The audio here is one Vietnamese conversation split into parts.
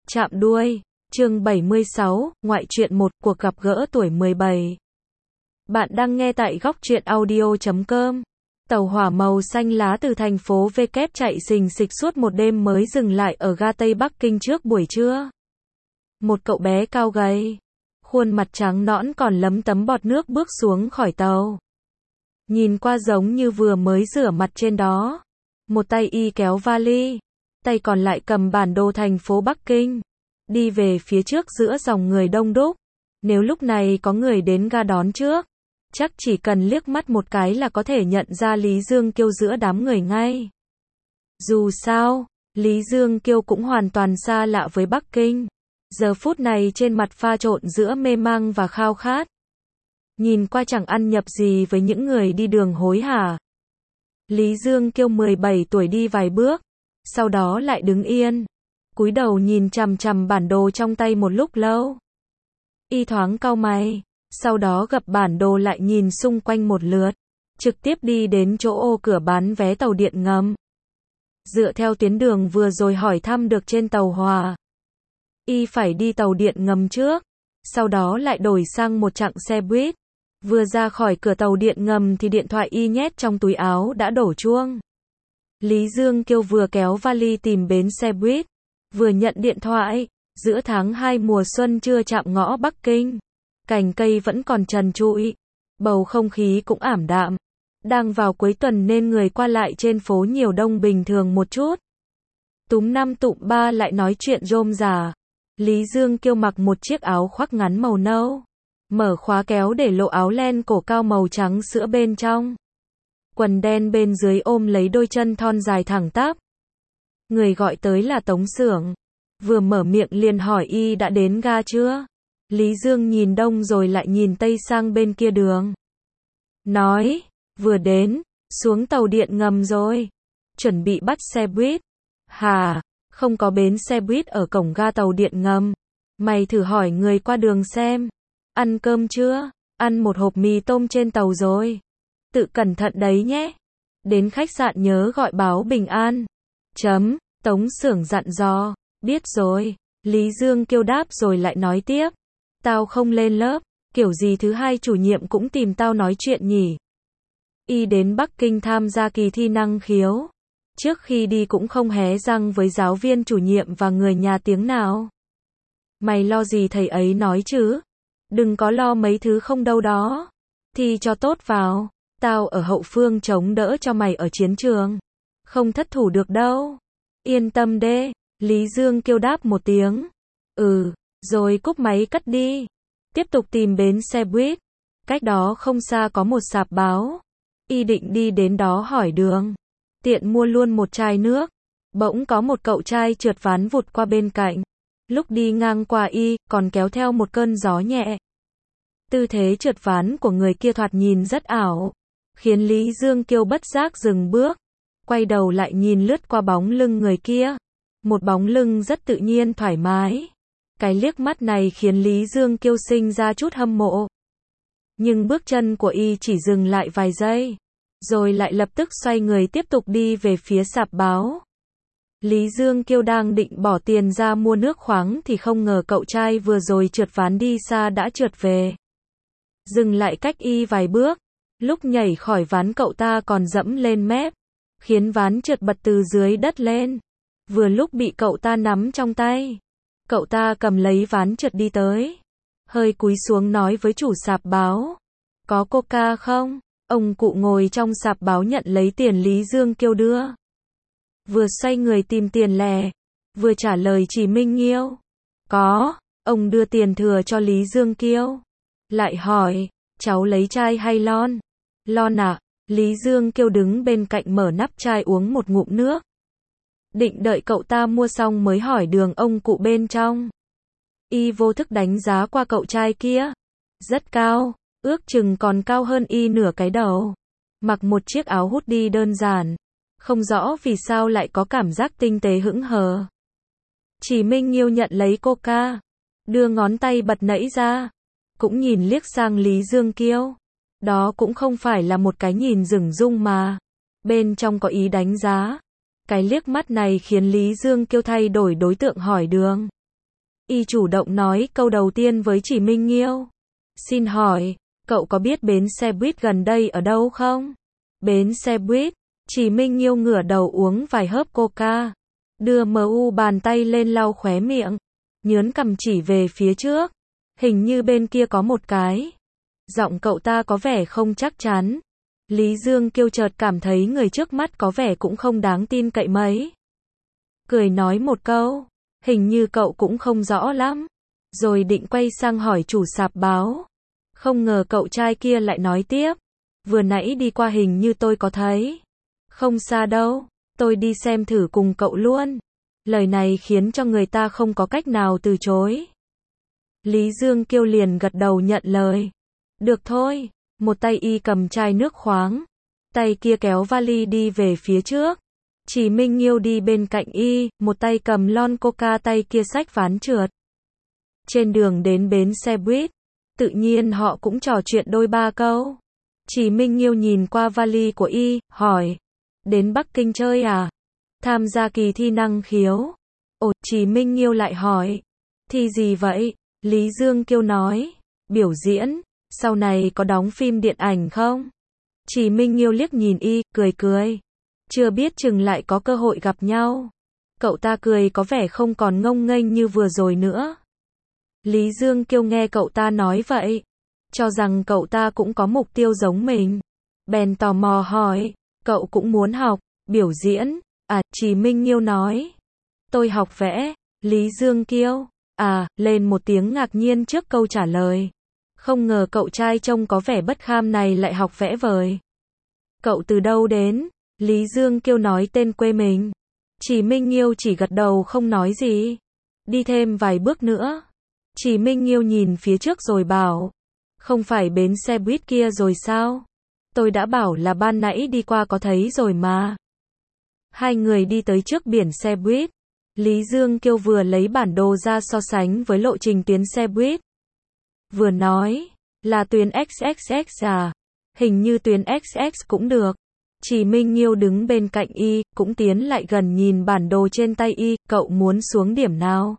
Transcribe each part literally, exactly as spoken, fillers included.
Chạm đuôi, chương bảy mươi sáu, ngoại truyện một, cuộc gặp gỡ tuổi mười bảy. Bạn đang nghe tại góc truyện audio chấm com. Tàu hỏa màu xanh lá từ thành phố V kép chạy xình xịch suốt một đêm mới dừng lại ở ga Tây Bắc Kinh trước buổi trưa. Một cậu bé cao gầy, khuôn mặt trắng nõn còn lấm tấm bọt nước bước xuống khỏi tàu. Nhìn qua giống như vừa mới rửa mặt trên đó. Một tay y kéo vali, tay còn lại cầm bản đồ thành phố Bắc Kinh. Đi về phía trước giữa dòng người đông đúc. Nếu lúc này có người đến ga đón trước, chắc chỉ cần liếc mắt một cái là có thể nhận ra Lý Dương Kiêu giữa đám người ngay. Dù sao, Lý Dương Kiêu cũng hoàn toàn xa lạ với Bắc Kinh. Giờ phút này trên mặt pha trộn giữa mê mang và khao khát. Nhìn qua chẳng ăn nhập gì với những người đi đường hối hả. Lý Dương Kiêu mười bảy tuổi đi vài bước, sau đó lại đứng yên, cúi đầu nhìn chằm chằm bản đồ trong tay một lúc lâu. Y thoáng cau mày, sau đó gập bản đồ lại nhìn xung quanh một lượt, trực tiếp đi đến chỗ ô cửa bán vé tàu điện ngầm. Dựa theo tuyến đường vừa rồi hỏi thăm được trên tàu hỏa, Y phải đi tàu điện ngầm trước, sau đó lại đổi sang một chặng xe buýt. Vừa ra khỏi cửa tàu điện ngầm thì điện thoại Y nhét trong túi áo đã đổ chuông. Lý Dương Kiêu vừa kéo vali tìm bến xe buýt, vừa nhận điện thoại. Giữa tháng hai mùa xuân chưa chạm ngõ Bắc Kinh, cành cây vẫn còn trần trụi, bầu không khí cũng ảm đạm. Đang vào cuối tuần nên người qua lại trên phố nhiều đông bình thường một chút. Túm năm tụm ba lại nói chuyện rôm rả. Lý Dương Kiêu mặc một chiếc áo khoác ngắn màu nâu, mở khóa kéo để lộ áo len cổ cao màu trắng sữa bên trong. Quần đen bên dưới ôm lấy đôi chân thon dài thẳng tắp. Người gọi tới là Tống Xưởng. Vừa mở miệng liền hỏi Y đã đến ga chưa. Lý Dương nhìn đông rồi lại nhìn tây sang bên kia đường. Nói, vừa đến, xuống tàu điện ngầm rồi. Chuẩn bị bắt xe buýt. Hà, không có bến xe buýt ở cổng ga tàu điện ngầm. Mày thử hỏi người qua đường xem. Ăn cơm chưa? Ăn một hộp mì tôm trên tàu rồi. Tự cẩn thận đấy nhé. Đến khách sạn nhớ gọi báo bình an. Chấm, Tống Xưởng dặn dò. Biết rồi. Lý Dương Kiêu đáp rồi lại nói tiếp. Tao không lên lớp, kiểu gì thứ hai chủ nhiệm cũng tìm tao nói chuyện nhỉ. Y đến Bắc Kinh tham gia kỳ thi năng khiếu. Trước khi đi cũng không hé răng với giáo viên chủ nhiệm và người nhà tiếng nào. Mày lo gì thầy ấy nói chứ? Đừng có lo mấy thứ không đâu đó. Thi cho tốt vào. Tao ở hậu phương chống đỡ cho mày ở chiến trường. Không thất thủ được đâu. Yên tâm đê. Lý Dương Kiêu đáp một tiếng. Ừ, rồi cúp máy cất đi. Tiếp tục tìm bến xe buýt. Cách đó không xa có một sạp báo. Y định đi đến đó hỏi đường. Tiện mua luôn một chai nước. Bỗng có một cậu trai trượt ván vụt qua bên cạnh. Lúc đi ngang qua Y, còn kéo theo một cơn gió nhẹ. Tư thế trượt ván của người kia thoạt nhìn rất ảo, khiến Lý Dương Kiêu bất giác dừng bước. Quay đầu lại nhìn lướt qua bóng lưng người kia. Một bóng lưng rất tự nhiên thoải mái. Cái liếc mắt này khiến Lý Dương Kiêu sinh ra chút hâm mộ. Nhưng bước chân của Y chỉ dừng lại vài giây, rồi lại lập tức xoay người tiếp tục đi về phía sạp báo. Lý Dương Kiêu đang định bỏ tiền ra mua nước khoáng thì không ngờ cậu trai vừa rồi trượt ván đi xa đã trượt về. Dừng lại cách Y vài bước. Lúc nhảy khỏi ván cậu ta còn dẫm lên mép, khiến ván trượt bật từ dưới đất lên. Vừa lúc bị cậu ta nắm trong tay. Cậu ta cầm lấy ván trượt đi tới. Hơi cúi xuống nói với chủ sạp báo. Có coca không? Ông cụ ngồi trong sạp báo nhận lấy tiền Lý Dương Kiêu đưa. Vừa xoay người tìm tiền lẻ, vừa trả lời chỉ Minh Nghiêu. Có. Ông đưa tiền thừa cho Lý Dương Kiêu. Lại hỏi, cháu lấy chai hay lon? Lon à? Lý Dương Kiêu đứng bên cạnh mở nắp chai uống một ngụm nước. Định đợi cậu ta mua xong mới hỏi đường ông cụ bên trong. Y vô thức đánh giá qua cậu trai kia. Rất cao, ước chừng còn cao hơn Y nửa cái đầu. Mặc một chiếc áo hoodie đơn giản. Không rõ vì sao lại có cảm giác tinh tế hững hờ. Chỉ Minh Nghiêu nhận lấy coca, đưa ngón tay bật nẫy ra. Cũng nhìn liếc sang Lý Dương Kiêu. Đó cũng không phải là một cái nhìn dửng dưng mà. Bên trong có ý đánh giá. Cái liếc mắt này khiến Lý Dương Kiêu thay đổi đối tượng hỏi đường. Y chủ động nói câu đầu tiên với Chỉ Minh Nghiêu. Xin hỏi, cậu có biết bến xe buýt gần đây ở đâu không? Bến xe buýt, Chỉ Minh Nghiêu ngửa đầu uống vài hớp coca, đưa mờ u bàn tay lên lau khóe miệng, nhớn cằm chỉ về phía trước. Hình như bên kia có một cái. Giọng cậu ta có vẻ không chắc chắn. Lý Dương Kiêu chợt cảm thấy người trước mắt có vẻ cũng không đáng tin cậy mấy. Cười nói một câu, hình như cậu cũng không rõ lắm. Rồi định quay sang hỏi chủ sạp báo. Không ngờ cậu trai kia lại nói tiếp. Vừa nãy đi qua hình như tôi có thấy. Không xa đâu, tôi đi xem thử cùng cậu luôn. Lời này khiến cho người ta không có cách nào từ chối. Lý Dương Kiêu liền gật đầu nhận lời. Được thôi, một tay y cầm chai nước khoáng, tay kia kéo vali đi về phía trước. Chỉ Minh Nghiêu đi bên cạnh y, một tay cầm lon coca, tay kia xách ván trượt. Trên đường đến bến xe buýt, tự nhiên họ cũng trò chuyện đôi ba câu. Chỉ Minh Nghiêu nhìn qua vali của y, hỏi, đến Bắc Kinh chơi à? Tham gia kỳ thi năng khiếu. Ồ, Chỉ Minh Nghiêu lại hỏi, thi gì vậy? Lý Dương Kiêu nói, biểu diễn, sau này có đóng phim điện ảnh không? Chỉ Minh Nghiêu liếc nhìn y, cười cười. Chưa biết chừng lại có cơ hội gặp nhau. Cậu ta cười có vẻ không còn ngông nghênh như vừa rồi nữa. Lý Dương Kiêu nghe cậu ta nói vậy, cho rằng cậu ta cũng có mục tiêu giống mình. Bèn tò mò hỏi, cậu cũng muốn học, biểu diễn? À, Chỉ Minh Nghiêu nói, tôi học vẽ. Lý Dương Kiêu, à, lên một tiếng ngạc nhiên trước câu trả lời. Không ngờ cậu trai trông có vẻ bất kham này lại học vẽ vời. Cậu từ đâu đến? Lý Dương Kiêu nói tên quê mình. Chỉ Minh Nghiêu chỉ gật đầu không nói gì. Đi thêm vài bước nữa. Chỉ Minh Nghiêu nhìn phía trước rồi bảo, không phải bến xe buýt kia rồi sao? Tôi đã bảo là ban nãy đi qua có thấy rồi mà. Hai người đi tới trước biển xe buýt. Lý Dương Kiêu vừa lấy bản đồ ra so sánh với lộ trình tuyến xe buýt. Vừa nói, là tuyến ích ích ích à? Hình như tuyến ích ích cũng được. Chỉ Minh Nghiêu đứng bên cạnh y, cũng tiến lại gần nhìn bản đồ trên tay y, cậu muốn xuống điểm nào?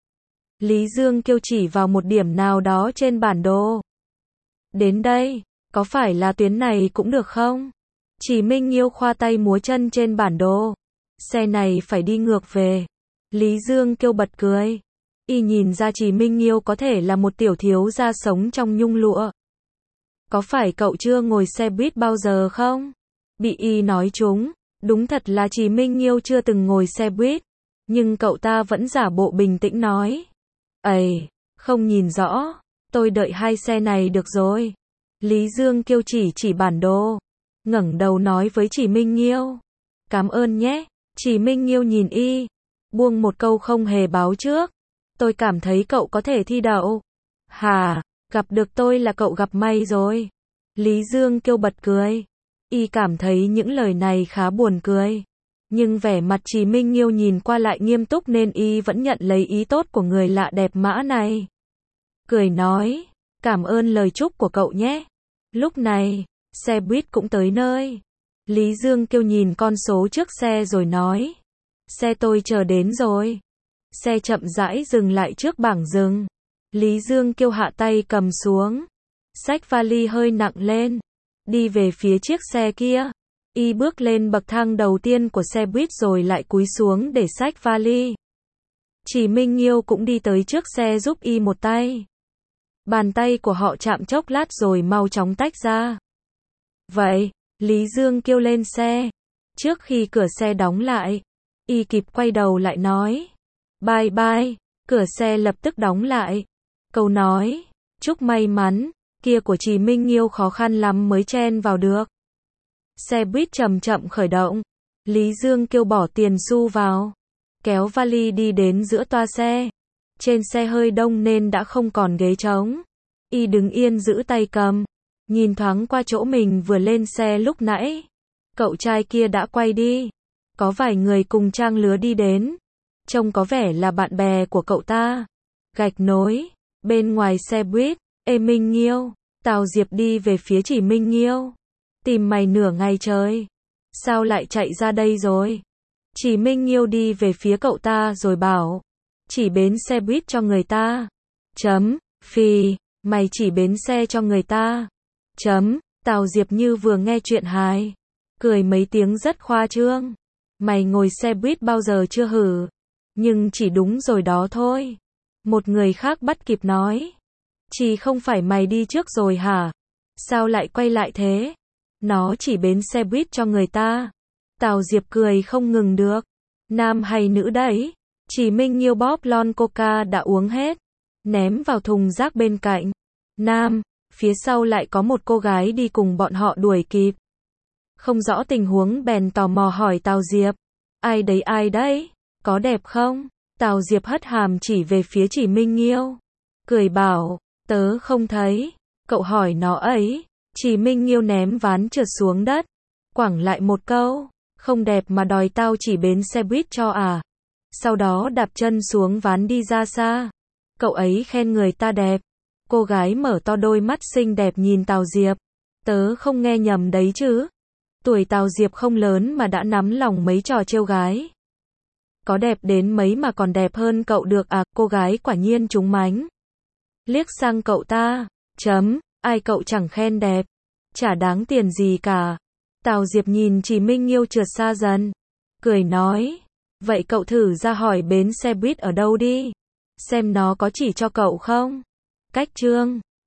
Lý Dương Kiêu chỉ vào một điểm nào đó trên bản đồ. Đến đây, có phải là tuyến này cũng được không? Chỉ Minh Nghiêu khoa tay múa chân trên bản đồ. Xe này phải đi ngược về. Lý Dương Kiêu bật cười. Y nhìn ra Chỉ Minh Nghiêu có thể là một tiểu thiếu gia sống trong nhung lụa. Có phải cậu chưa ngồi xe buýt bao giờ không? Bị y nói trúng, đúng thật là Chỉ Minh Nghiêu chưa từng ngồi xe buýt. Nhưng cậu ta vẫn giả bộ bình tĩnh nói. Ây, không nhìn rõ, tôi đợi hai xe này được rồi. Lý Dương Kiêu chỉ chỉ bản đồ, ngẩng đầu nói với Chỉ Minh Nghiêu. Cảm ơn nhé. Chỉ Minh Nghiêu nhìn y, buông một câu không hề báo trước. Tôi cảm thấy cậu có thể thi đậu. Hà, gặp được tôi là cậu gặp may rồi. Lý Dương Kiêu bật cười. Y cảm thấy những lời này khá buồn cười. Nhưng vẻ mặt Chỉ Minh Nghiêu nhìn qua lại nghiêm túc nên y vẫn nhận lấy ý tốt của người lạ đẹp mã này. Cười nói, cảm ơn lời chúc của cậu nhé. Lúc này, xe buýt cũng tới nơi. Lý Dương Kiêu nhìn con số trước xe rồi nói, xe tôi chờ đến rồi. Xe chậm rãi dừng lại trước bảng dừng. Lý Dương Kiêu hạ tay cầm xuống, xách vali hơi nặng lên, đi về phía chiếc xe kia. Y bước lên bậc thang đầu tiên của xe buýt rồi lại cúi xuống để xách vali. Chỉ Minh Nghiêu cũng đi tới trước xe giúp y một tay. Bàn tay của họ chạm chốc lát rồi mau chóng tách ra. Vậy, Lý Dương Kiêu lên xe. Trước khi cửa xe đóng lại, y kịp quay đầu lại nói, bye bye. Cửa xe lập tức đóng lại. Câu nói, chúc may mắn, kia của Chỉ Minh Nghiêu khó khăn lắm mới chen vào được. Xe buýt chậm chậm khởi động. Lý Dương Kiêu bỏ tiền xu vào, kéo vali đi đến giữa toa xe. Trên xe hơi đông nên đã không còn ghế trống. Y đứng yên giữ tay cầm, nhìn thoáng qua chỗ mình vừa lên xe lúc nãy. Cậu trai kia đã quay đi. Có vài người cùng trang lứa đi đến. Trông có vẻ là bạn bè của cậu ta. Gạch nối, bên ngoài xe buýt, ê Minh Nghiêu, Tào Diệp đi về phía Chỉ Minh Nghiêu. Tìm mày nửa ngày trời. Sao lại chạy ra đây rồi? Chỉ Minh Nghiêu đi về phía cậu ta rồi bảo, Chỉ bến xe buýt cho người ta. Chấm, phì, mày chỉ bến xe cho người ta. Chấm, Tào Diệp như vừa nghe chuyện hài. Cười mấy tiếng rất khoa trương. Mày ngồi xe buýt bao giờ chưa hử? Nhưng chỉ đúng rồi đó thôi. Một người khác bắt kịp nói. Chỉ không phải mày đi trước rồi hả? Sao lại quay lại thế? Nó chỉ bến xe buýt cho người ta. Tào Diệp cười không ngừng được. Nam hay nữ đấy? Chỉ Minh Nhiêu bóp lon coca đã uống hết. Ném vào thùng rác bên cạnh. Nam, phía sau lại có một cô gái đi cùng bọn họ đuổi kịp. Không rõ tình huống bèn tò mò hỏi Tào Diệp. Ai đấy ai đấy? Có đẹp không? Tào Diệp hất hàm chỉ về phía Chỉ Minh Nhiêu. Cười bảo, tớ không thấy. Cậu hỏi nó ấy. Chỉ Minh Nhiêu ném ván trượt xuống đất. Quẳng lại một câu. Không đẹp mà đòi tao chỉ bến xe buýt cho à? Sau đó đạp chân xuống ván đi ra xa. Cậu ấy khen người ta đẹp. Cô gái mở to đôi mắt xinh đẹp nhìn Tào Diệp. Tớ không nghe nhầm đấy chứ? Tuổi Tào Diệp không lớn mà đã nắm lòng mấy trò trêu gái. Có đẹp đến mấy mà còn đẹp hơn cậu được à? Cô gái quả nhiên trúng mánh. Liếc sang cậu ta. Chấm, ai cậu chẳng khen đẹp. Chả đáng tiền gì cả. Tào Diệp nhìn Chỉ Minh Nhiêu trượt xa dần. Cười nói. Vậy cậu thử ra hỏi bến xe buýt ở đâu đi. Xem nó có chỉ cho cậu không? Cách chương